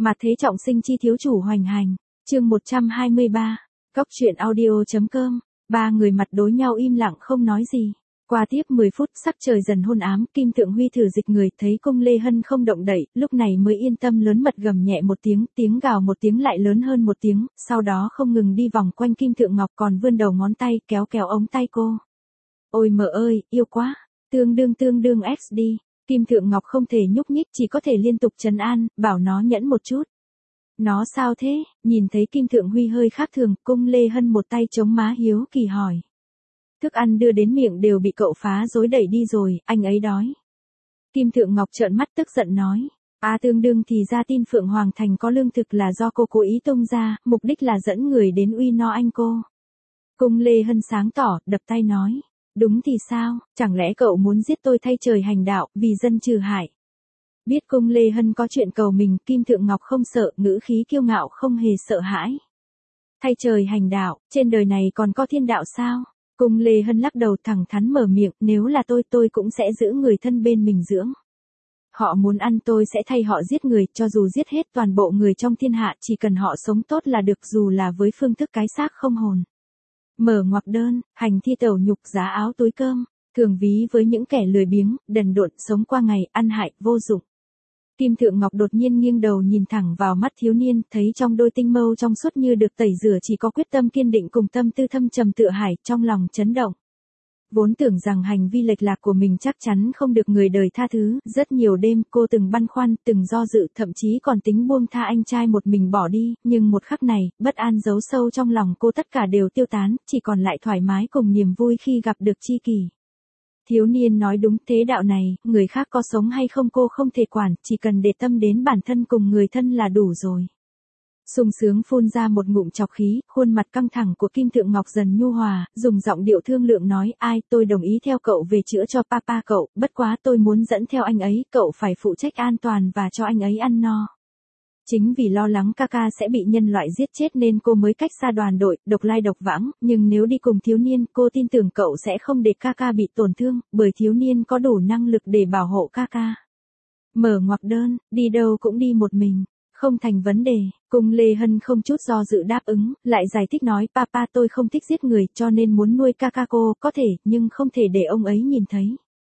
Mà thế trọng sinh chi thiếu chủ hoành hành. Chương 123. Cóc truyện audio.com. Ba người mặt đối nhau im lặng không nói gì. Qua tiếp 10 phút sắc trời dần hôn ám, Kim Thượng Huy thử dịch người, thấy Cung Lê Hân không động đậy, lúc này mới yên tâm lớn mật gầm nhẹ một tiếng, tiếng gào một tiếng lại lớn hơn một tiếng, sau đó không ngừng đi vòng quanh Kim Thượng Ngọc, còn vươn đầu ngón tay kéo kéo ống tay cô. Ôi mợ ơi, yêu quá, tương đương XD. Kim Thượng Ngọc không thể nhúc nhích, chỉ có thể liên tục trấn an, bảo nó nhẫn một chút. Nó sao thế? Nhìn thấy Kim Thượng Huy hơi khác thường, Cung Lê Hân một tay chống má hiếu kỳ hỏi. Thức ăn đưa đến miệng đều bị cậu phá rối đẩy đi rồi, anh ấy đói. Kim Thượng Ngọc trợn mắt tức giận nói. Tương đương thì ra tin Phượng Hoàng Thành có lương thực là do cô cố ý tung ra, mục đích là dẫn người đến uy no anh cô. Cung Lê Hân sáng tỏ, đập tay nói. Đúng thì sao, chẳng lẽ cậu muốn giết tôi thay trời hành đạo, vì dân trừ hại. Biết Cung Lê Hân có chuyện cầu mình, Kim Thượng Ngọc không sợ, ngữ khí kiêu ngạo không hề sợ hãi. Thay trời hành đạo, trên đời này còn có thiên đạo sao? Cung Lê Hân lắc đầu thẳng thắn mở miệng, nếu là tôi cũng sẽ giữ người thân bên mình dưỡng. Họ muốn ăn tôi sẽ thay họ giết người, cho dù giết hết toàn bộ người trong thiên hạ, chỉ cần họ sống tốt là được, dù là với phương thức cái xác không hồn. Mở ngoặc đơn, hành thi tẩu nhục giá áo túi cơm, thường ví với những kẻ lười biếng, đần độn, sống qua ngày, ăn hại, vô dụng. Kim Thượng Ngọc đột nhiên nghiêng đầu nhìn thẳng vào mắt thiếu niên, thấy trong đôi tinh mâu trong suốt như được tẩy rửa chỉ có quyết tâm kiên định cùng tâm tư thâm trầm tựa hải, trong lòng chấn động. Vốn tưởng rằng hành vi lệch lạc của mình chắc chắn không được người đời tha thứ, rất nhiều đêm cô từng băn khoăn, từng do dự, thậm chí còn tính buông tha anh trai một mình bỏ đi, nhưng một khắc này, bất an giấu sâu trong lòng cô tất cả đều tiêu tán, chỉ còn lại thoải mái cùng niềm vui khi gặp được tri kỷ. Thiếu niên nói đúng, thế đạo này, người khác có sống hay không cô không thể quản, chỉ cần để tâm đến bản thân cùng người thân là đủ rồi. Sung sướng phun ra một ngụm chọc khí, khuôn mặt căng thẳng của Kim Thượng Ngọc dần nhu hòa, dùng giọng điệu thương lượng nói, tôi đồng ý theo cậu về chữa cho papa cậu, bất quá tôi muốn dẫn theo anh ấy, cậu phải phụ trách an toàn và cho anh ấy ăn no. Chính vì lo lắng Kaka sẽ bị nhân loại giết chết nên cô mới cách xa đoàn đội, độc lai độc vãng, nhưng nếu đi cùng thiếu niên, cô tin tưởng cậu sẽ không để Kaka bị tổn thương, bởi thiếu niên có đủ năng lực để bảo hộ Kaka. Mở ngoặc đơn, đi đâu cũng đi một mình. Không thành vấn đề, Cung Lê Hân không chút do dự đáp ứng, lại giải thích nói, papa tôi không thích giết người cho nên muốn nuôi Kaka cô, có thể, nhưng không thể để ông ấy nhìn thấy.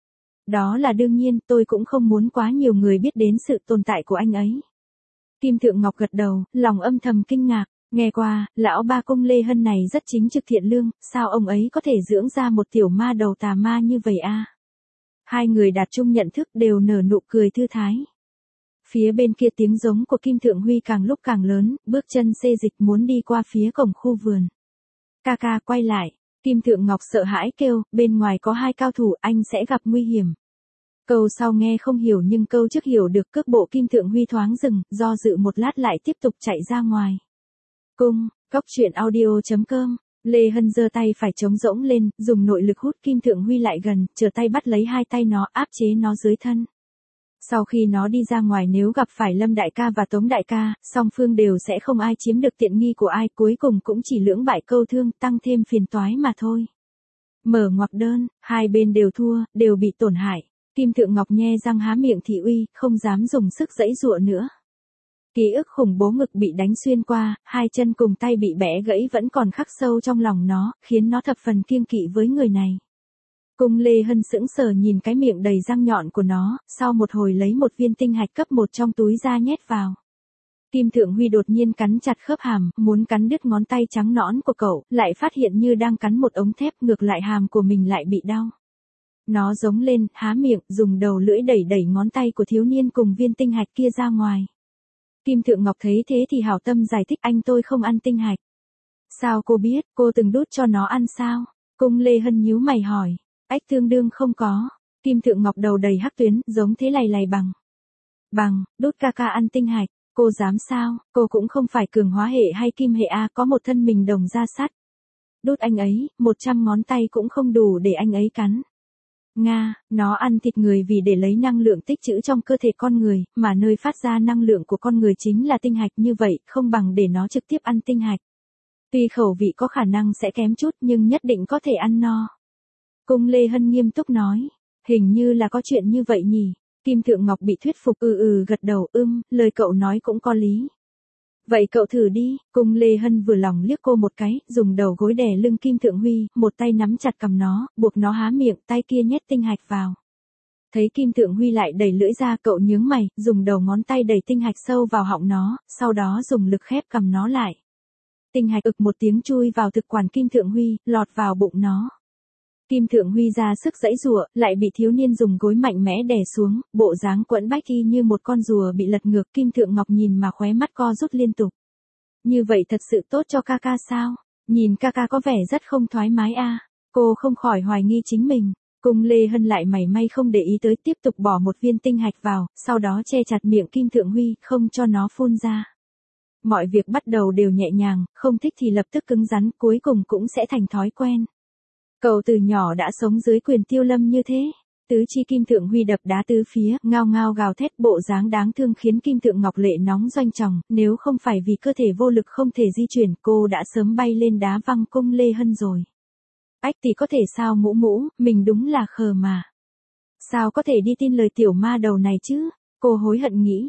Đó là đương nhiên, tôi cũng không muốn quá nhiều người biết đến sự tồn tại của anh ấy. Kim Thượng Ngọc gật đầu, lòng âm thầm kinh ngạc, nghe qua, lão ba Cung Lê Hân này rất chính trực thiện lương, sao ông ấy có thể dưỡng ra một tiểu ma đầu tà ma như vậy a? Hai người đạt chung nhận thức đều nở nụ cười thư thái. Phía bên kia tiếng giống của Kim Thượng Huy càng lúc càng lớn, bước chân xê dịch muốn đi qua phía cổng khu vườn. Kaka quay lại, Kim Thượng Ngọc sợ hãi kêu, bên ngoài có hai cao thủ, anh sẽ gặp nguy hiểm. Câu sau nghe không hiểu nhưng câu trước hiểu được, cước bộ Kim Thượng Huy thoáng dừng, do dự một lát lại tiếp tục chạy ra ngoài. Cóc truyện audio.com. Lê Hân giơ tay phải trống rỗng lên, dùng nội lực hút Kim Thượng Huy lại gần, trở tay bắt lấy hai tay nó, áp chế nó dưới thân. Sau khi nó đi ra ngoài, nếu gặp phải Lâm đại ca và Tống đại ca, song phương đều sẽ không ai chiếm được tiện nghi của ai, cuối cùng cũng chỉ lưỡng bại câu thương, tăng thêm phiền toái mà thôi. Mở ngoặc đơn, hai bên đều thua, đều bị tổn hại. Kim Thượng Ngọc nhe răng há miệng thị uy, không dám dùng sức giãy giụa nữa. Ký ức khủng bố ngực bị đánh xuyên qua, hai chân cùng tay bị bẻ gãy vẫn còn khắc sâu trong lòng nó, khiến nó thập phần kiêng kỵ với người này. Cung Lê Hân sững sờ nhìn cái miệng đầy răng nhọn của nó, sau một hồi lấy một viên tinh hạch cấp 1 trong túi ra nhét vào. Kim Thượng Huy đột nhiên cắn chặt khớp hàm, muốn cắn đứt ngón tay trắng nõn của cậu, lại phát hiện như đang cắn một ống thép, ngược lại hàm của mình lại bị đau. Nó giống lên, há miệng, dùng đầu lưỡi đẩy ngón tay của thiếu niên cùng viên tinh hạch kia ra ngoài. Kim Thượng Ngọc thấy thế thì hảo tâm giải thích, anh tôi không ăn tinh hạch. Sao cô biết, cô từng đút cho nó ăn sao? Cung Lê Hân nhíu mày hỏi. Tương đương không có. Kim Thượng Ngọc đầu đầy hắc tuyến, giống thế lầy bằng, đút Kaka ăn tinh hạch, cô dám sao, cô cũng không phải cường hóa hệ hay kim hệ A, có một thân mình đồng da sắt. Đút anh ấy, 100 ngón tay cũng không đủ để anh ấy cắn. Nó ăn thịt người vì để lấy năng lượng tích trữ trong cơ thể con người, mà nơi phát ra năng lượng của con người chính là tinh hạch, như vậy, không bằng để nó trực tiếp ăn tinh hạch. Tuy khẩu vị có khả năng sẽ kém chút nhưng nhất định có thể ăn no. Cung Lê Hân nghiêm túc nói, hình như là có chuyện như vậy nhỉ. Kim Thượng Ngọc bị thuyết phục gật đầu lời cậu nói cũng có lý. Vậy cậu thử đi, Cung Lê Hân vừa lòng liếc cô một cái, dùng đầu gối đè lưng Kim Thượng Huy, một tay nắm chặt cằm nó, buộc nó há miệng, tay kia nhét tinh hạch vào. Thấy Kim Thượng Huy lại đẩy lưỡi ra, cậu nhướng mày, dùng đầu ngón tay đẩy tinh hạch sâu vào họng nó, sau đó dùng lực khép cằm nó lại. Tinh hạch ực một tiếng chui vào thực quản Kim Thượng Huy, lọt vào bụng nó. Kim Thượng Huy ra sức giãy giụa, lại bị thiếu niên dùng gối mạnh mẽ đè xuống, bộ dáng quẫn bách y như một con rùa bị lật ngược. Kim Thượng Ngọc nhìn mà khóe mắt co rút liên tục. Như vậy thật sự tốt cho ca ca sao? Nhìn ca ca có vẻ rất không thoải mái a. Cô không khỏi hoài nghi chính mình. Cung Lê Hân lại mảy may không để ý tới, tiếp tục bỏ một viên tinh hạch vào, sau đó che chặt miệng Kim Thượng Huy, không cho nó phun ra. Mọi việc bắt đầu đều nhẹ nhàng, không thích thì lập tức cứng rắn, cuối cùng cũng sẽ thành thói quen. Cậu từ nhỏ đã sống dưới quyền Tiêu Lâm như thế. Tứ chi Kim Thượng Huy đập đá tứ phía, ngao ngao gào thét, bộ dáng đáng thương khiến Kim Thượng Ngọc lệ nóng doanh tròng, nếu không phải vì cơ thể vô lực không thể di chuyển, cô đã sớm bay lên đá văng Cung Lê Hân rồi. Ách thì có thể sao mũ mũ, mình đúng là khờ mà. Sao có thể đi tin lời tiểu ma đầu này chứ? Cô hối hận nghĩ,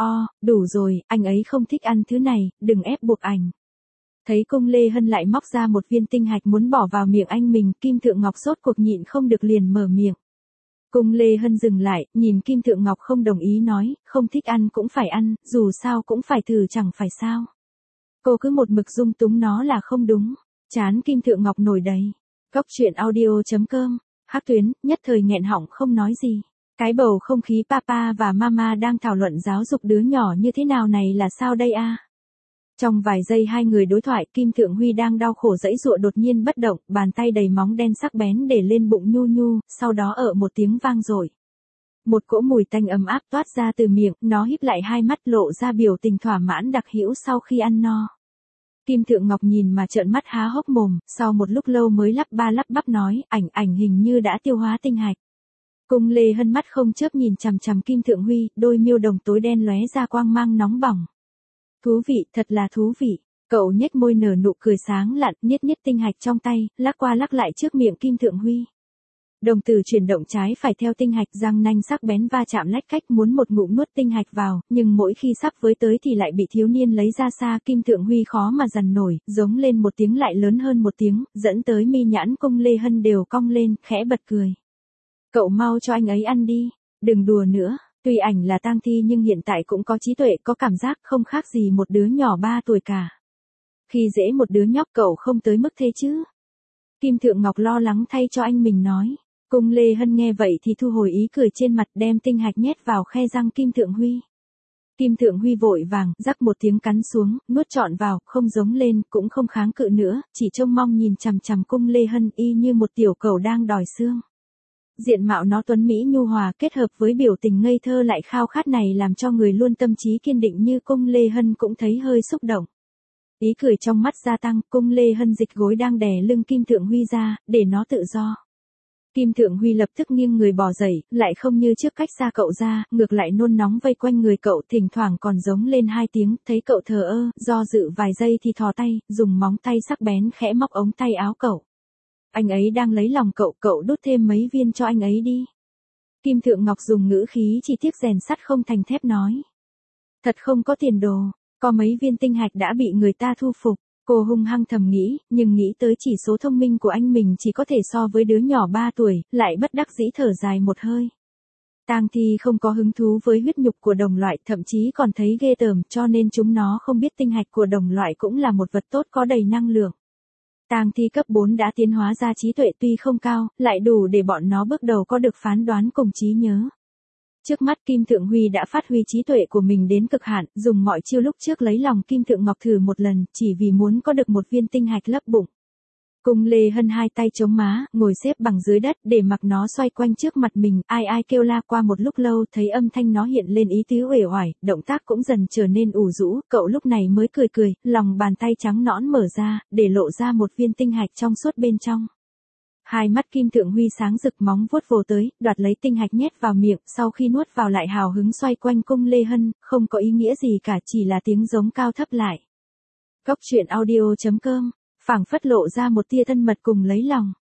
đủ rồi, anh ấy không thích ăn thứ này, đừng ép buộc ảnh. Thấy Cung Lê Hân lại móc ra một viên tinh hạch muốn bỏ vào miệng anh mình, Kim Thượng Ngọc sốt cuộc nhịn không được liền mở miệng. Cung Lê Hân dừng lại, nhìn Kim Thượng Ngọc không đồng ý nói, không thích ăn cũng phải ăn, dù sao cũng phải thử chẳng phải sao. Cô cứ một mực dung túng nó là không đúng. Chán Kim Thượng Ngọc nổi đầy. Góc truyện audio.com, Hắc Tuyến, nhất thời nghẹn họng không nói gì. Cái bầu không khí papa và mama đang thảo luận giáo dục đứa nhỏ như thế nào này là sao đây a? Trong vài giây hai người đối thoại, Kim Thượng Huy đang đau khổ giãy giụa đột nhiên bất động, bàn tay đầy móng đen sắc bén để lên bụng nhu nhu, sau đó một tiếng vang rồi. Một cỗ mùi tanh ấm áp toát ra từ miệng, nó híp lại hai mắt lộ ra biểu tình thỏa mãn đặc hữu sau khi ăn no. Kim Thượng Ngọc nhìn mà trợn mắt há hốc mồm, sau một lúc lâu mới lắp ba lắp bắp nói, ảnh hình như đã tiêu hóa tinh hạch. Cung Lê Hân mắt không chớp nhìn chằm chằm Kim Thượng Huy, đôi miêu đồng tối đen lóe ra quang mang nóng bỏng. Thú vị, thật là thú vị. Cậu nhếch môi nở nụ cười sáng lạn, niết tinh hạch trong tay, lắc qua lắc lại trước miệng Kim Thượng Huy. Đồng tử chuyển động trái phải theo tinh hạch, răng nanh sắc bén va chạm lách cách muốn một ngụm nuốt tinh hạch vào, nhưng mỗi khi sắp với tới thì lại bị thiếu niên lấy ra xa. Kim Thượng Huy khó mà dằn nổi, giống lên một tiếng lại lớn hơn một tiếng, dẫn tới mi nhãn Cung Lê Hân đều cong lên, khẽ bật cười. Cậu mau cho anh ấy ăn đi, đừng đùa nữa. Tuy ảnh là tang thi nhưng hiện tại cũng có trí tuệ, có cảm giác, không khác gì một đứa nhỏ 3 tuổi cả. Khi dễ một đứa nhóc cậu không tới mức thế chứ. Kim Thượng Ngọc lo lắng thay cho anh mình nói. Cung Lê Hân nghe vậy thì thu hồi ý cười trên mặt, đem tinh hạch nhét vào khe răng Kim Thượng Huy. Kim Thượng Huy vội vàng, rắc một tiếng cắn xuống, nuốt trọn vào, không giống lên, cũng không kháng cự nữa, chỉ trông mong nhìn chằm chằm Cung Lê Hân y như một tiểu cẩu đang đòi xương. Diện mạo nó tuấn mỹ nhu hòa kết hợp với biểu tình ngây thơ lại khao khát này làm cho người luôn tâm trí kiên định như Cung Lê Hân cũng thấy hơi xúc động. Ý cười trong mắt gia tăng, Cung Lê Hân dịch gối đang đè lưng Kim Thượng Huy ra, để nó tự do. Kim Thượng Huy lập tức nghiêng người bò dậy, lại không như trước cách xa cậu ra, ngược lại nôn nóng vây quanh người cậu, thỉnh thoảng còn giống lên 2 tiếng, thấy cậu thờ ơ, do dự vài giây thì thò tay, dùng móng tay sắc bén khẽ móc ống tay áo cậu. Anh ấy đang lấy lòng cậu, cậu đút thêm mấy viên cho anh ấy đi. Kim Thượng Ngọc dùng ngữ khí chỉ tiếc rèn sắt không thành thép nói. Thật không có tiền đồ, có mấy viên tinh hạch đã bị người ta thu phục. Cô hung hăng thầm nghĩ, nhưng nghĩ tới chỉ số thông minh của anh mình chỉ có thể so với đứa nhỏ 3 tuổi, lại bất đắc dĩ thở dài một hơi. Tang thi không có hứng thú với huyết nhục của đồng loại, thậm chí còn thấy ghê tởm, cho nên chúng nó không biết tinh hạch của đồng loại cũng là một vật tốt có đầy năng lượng. Tang thi cấp 4 đã tiến hóa ra trí tuệ tuy không cao, lại đủ để bọn nó bước đầu có được phán đoán cùng trí nhớ. Trước mắt Kim Thượng Huy đã phát huy trí tuệ của mình đến cực hạn, dùng mọi chiêu lúc trước lấy lòng Kim Thượng Ngọc thử một lần, chỉ vì muốn có được một viên tinh hạch lấp bụng. Cung Lê Hân hai tay chống má, ngồi xếp bằng dưới đất để mặc nó xoay quanh trước mặt mình, ai kêu la. Qua một lúc lâu thấy âm thanh nó hiện lên ý tứ uể oải, động tác cũng dần trở nên ủ rũ, cậu lúc này mới cười, lòng bàn tay trắng nõn mở ra, để lộ ra một viên tinh hạch trong suốt bên trong. Hai mắt Kim Thượng Huy sáng rực, móng vuốt vồ tới, đoạt lấy tinh hạch nhét vào miệng, sau khi nuốt vào lại hào hứng xoay quanh Cung Lê Hân, không có ý nghĩa gì cả, chỉ là tiếng giống cao thấp lại. Góc truyện audio.com, phảng phất lộ ra một tia thân mật cùng lấy lòng.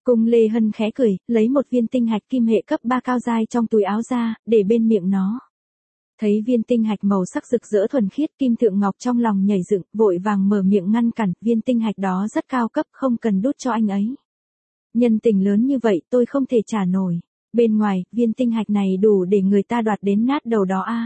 Cung Lê Hân khẽ cười, lấy một viên tinh hạch kim hệ cấp 3 cao giai trong túi áo ra, để bên miệng nó. Thấy viên tinh hạch màu sắc rực rỡ thuần khiết, Kim Thượng Ngọc trong lòng nhảy dựng, vội vàng mở miệng ngăn cản, viên tinh hạch đó rất cao cấp, không cần đút cho anh ấy. Nhân tình lớn như vậy tôi không thể trả nổi. Bên ngoài, viên tinh hạch này đủ để người ta đoạt đến nát đầu đó a.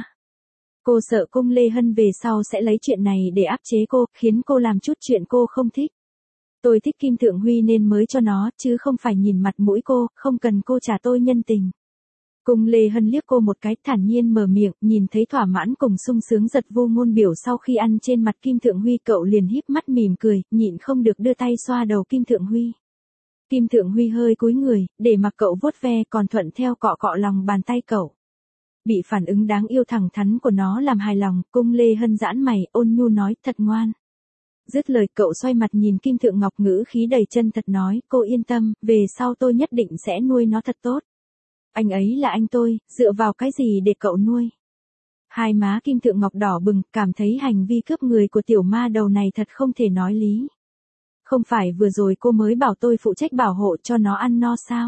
Cô sợ Cung Lê Hân về sau sẽ lấy chuyện này để áp chế cô, khiến cô làm chút chuyện cô không thích. Tôi thích Kim Thượng Huy nên mới cho nó, chứ không phải nhìn mặt mũi cô, không cần cô trả tôi nhân tình. Cung Lê Hân liếc cô một cái, thản nhiên mở miệng, nhìn thấy thỏa mãn cùng sung sướng giật vô ngôn biểu sau khi ăn trên mặt Kim Thượng Huy, cậu liền híp mắt mỉm cười, nhịn không được đưa tay xoa đầu Kim Thượng Huy. Kim Thượng Huy hơi cúi người, để mặc cậu vuốt ve, còn thuận theo cọ cọ lòng bàn tay cậu. Bị phản ứng đáng yêu thẳng thắn của nó làm hài lòng, Cung Lê Hân giãn mày, ôn nhu nói, thật ngoan. Dứt lời cậu xoay mặt nhìn Kim Thượng Ngọc, ngữ khí đầy chân thật nói, cô yên tâm, về sau tôi nhất định sẽ nuôi nó thật tốt. Anh ấy là anh tôi, dựa vào cái gì để cậu nuôi? Hai má Kim Thượng Ngọc đỏ bừng, cảm thấy hành vi cướp người của tiểu ma đầu này thật không thể nói lý. Không phải vừa rồi cô mới bảo tôi phụ trách bảo hộ cho nó ăn no sao?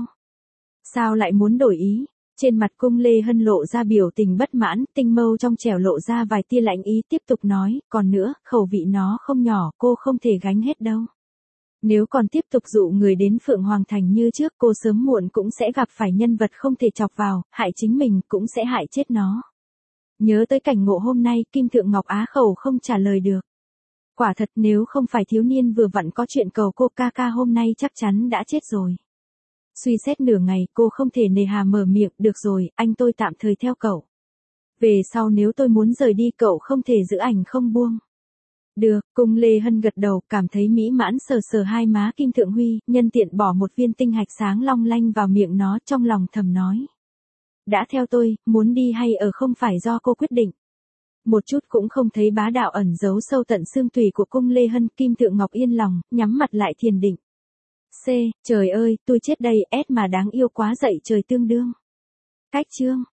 Sao lại muốn đổi ý? Trên mặt Cung Lê Hân lộ ra biểu tình bất mãn, tinh mâu trong trẻo lộ ra vài tia lạnh ý, tiếp tục nói, còn nữa, khẩu vị nó không nhỏ, cô không thể gánh hết đâu. Nếu còn tiếp tục dụ người đến Phượng Hoàng Thành như trước, cô sớm muộn cũng sẽ gặp phải nhân vật không thể chọc vào, hại chính mình, cũng sẽ hại chết nó. Nhớ tới cảnh ngộ hôm nay, Kim Thượng Ngọc á khẩu không trả lời được. Quả thật nếu không phải thiếu niên vừa vặn có chuyện cầu cô, ca ca hôm nay chắc chắn đã chết rồi. Suy xét nửa ngày, cô không thể nề hà mở miệng, được rồi, anh tôi tạm thời theo cậu. Về sau nếu tôi muốn rời đi cậu không thể giữ ảnh không buông. Được, Cung Lê Hân gật đầu, cảm thấy mỹ mãn, sờ sờ hai má Kim Thượng Huy, nhân tiện bỏ một viên tinh hạch sáng long lanh vào miệng nó, trong lòng thầm nói. Đã theo tôi, muốn đi hay ở không phải do cô quyết định. Một chút cũng không thấy bá đạo ẩn giấu sâu tận xương tủy của Cung Lê Hân, Kim Thượng Ngọc yên lòng, nhắm mặt lại thiền định. C, trời ơi, tôi chết đây, S mà đáng yêu quá, dậy trời tương đương. Cách chương.